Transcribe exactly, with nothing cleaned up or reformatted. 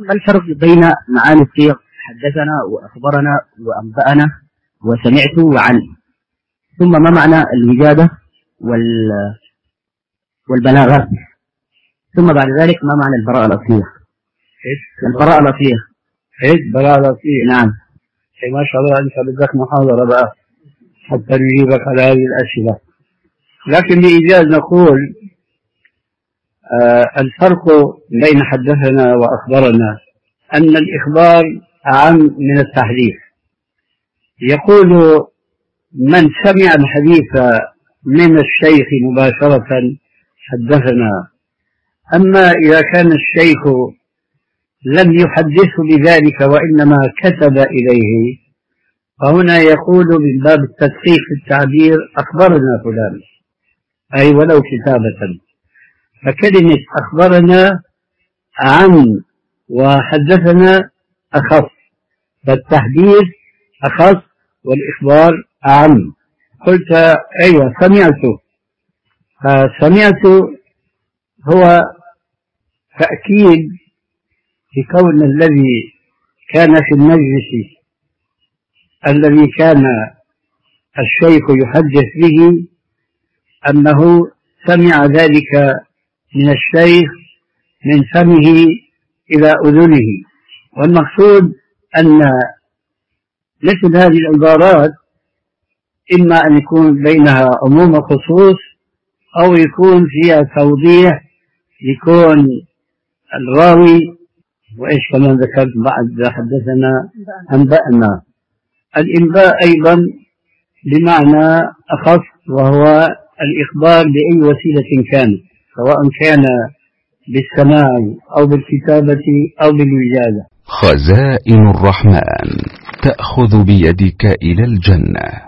ما الفرق بين معاني الصيغ حدثنا وأخبرنا وأنبأنا وسمعت وعن، ثم ما معنى الوجادة وال والبلاغة، ثم بعد ذلك ما معنى البراءة الأصلية؟ البراءة الأصلية ايش براءة الأصلية؟ نعم. ما شاء الله أنت بدك محاضرة بقى حتى نجيبك على هذه الأسئلة. لكن بإيجاز نقول آه الفرق بين حدثنا وأخبرنا أن الإخبار أعم من التحديث. يقول من سمع الحديث من الشيخ مباشرة حدثنا، أما إذا كان الشيخ لم يحدثه بذلك وإنما كتب إليه فهنا يقول من باب التدقيق في التعبير أخبرنا فلان، أي ولو كتابة. فكلمة أخبرنا عن وحدثنا أخص، فالتحديث أخص والإخبار أعم. قلت أيوة سمعت، فسمعت هو تأكيد بكون الذي كان في المجلس الذي كان الشيخ يحدث به أنه سمع ذلك من الشيخ من فمه إلى أذنه. والمقصود أن مثل هذه العبارات إما أن يكون بينها عموم وخصوص أو يكون فيها توضيح، يكون الراوي وإيش كمان ذكرت بعد حدثنا أنبأنا. الإنباء أيضا بمعنى أخص، وهو الإخبار بأي وسيلة كان، سواء كان بالسماع أو بالكتابة أو بالوجادة. خزائن الرحمن تأخذ بيدك إلى الجنة.